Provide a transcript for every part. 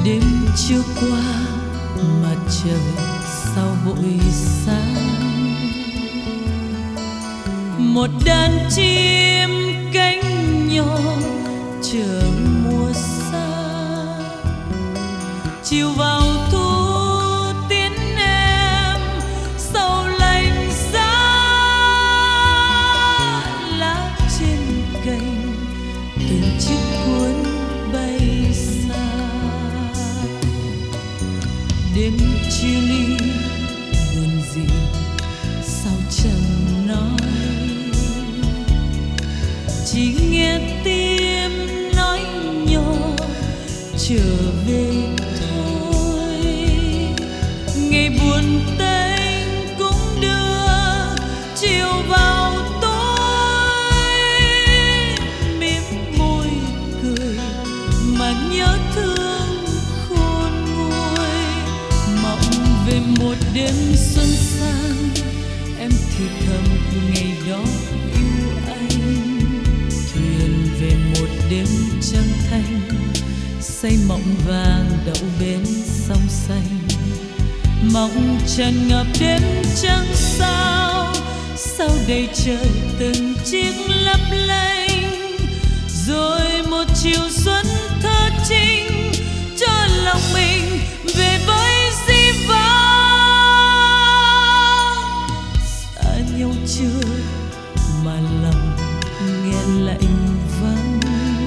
Đêm chưa qua mà trời sao vội sáng, một đàn chim cánh nhỏ chờ mùa xa. Chiều vào thu tiến em sầu lạnh giá, lá trên cành từng chiếc cuốn bay xa. Đêm chia ly buồn gì sao chẳng nói, chỉ nghe tim nói nhỏ trở về thôi. Ngày buồn tênh cũng đưa chiều vào tối, mím môi cười mà nhớ thương khôn nguôi. Mộng về một đêm xuân sang, em thì thầm ngày đó yêu anh. Thuyền về một đêm trăng thanh, xây mộng vàng đậu bên sông xanh. Mộng tràn ngập đêm trăng sao, sao đầy trời từng chiếc lấp lánh. Rồi một chiều xuân thơ trinh cho lòng mình về với dĩ vãng. Xa nhau chưa mà lòng nghe lạnh vắng,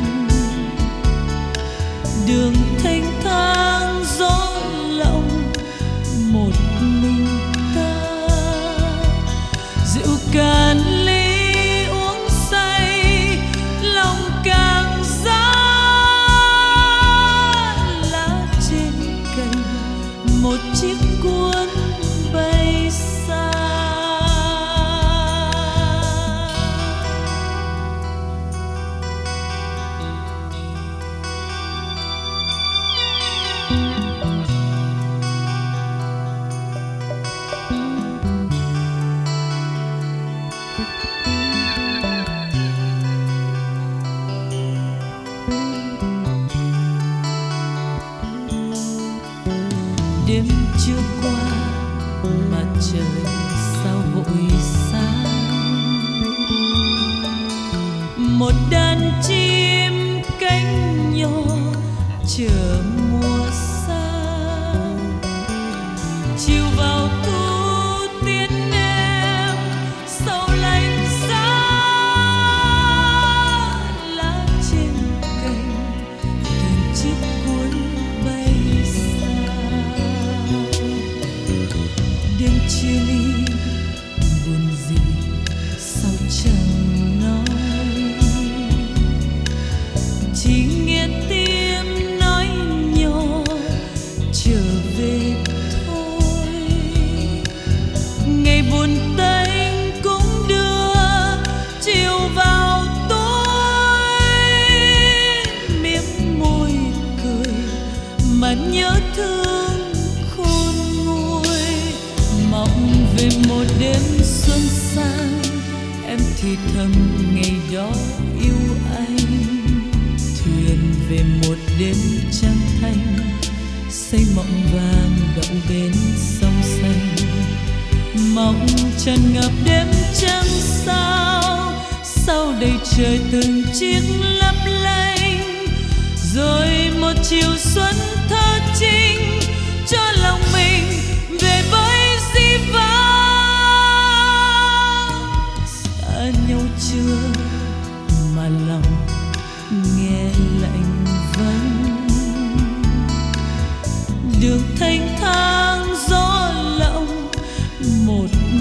đường thanh thang gió lộng một mình ta. Rượu cạn ly uống say, lòng càng giá. Lá trên cành một chiếc cuốn bay xa. Đêm chưa qua mà trời sao vội sáng, một đàn chim cánh nhỏ chờ mùa xa. Chiều vào thu tiến em sầu lạnh giá, lá trên cành từng chiếc cuốn bay xa. Đêm chia ly buồn gì sao chẳng nói, chỉ nghe tim nói nhỏ trở về thôi. Ngày buồn tênh cũng đưa chiều vào tối, mím môi cười mà nhớ thương khôn nguôi. Mộng về một đêm xuân sang, em thì thầm ngày đó yêu anh. Thuyền về một đêm trăng thanh, xây mộng vàng đậu bên sông xanh. Mộng tràn ngập đêm trăng sao, sao đầy trời từng chiếc lấp lánh. Rồi một chiều xuân thơ trinh cho lòng mình về với dĩ vãng. Xa nhau chưa mà lòng nghe lạnh vắng, đường thanh thang gió lộng một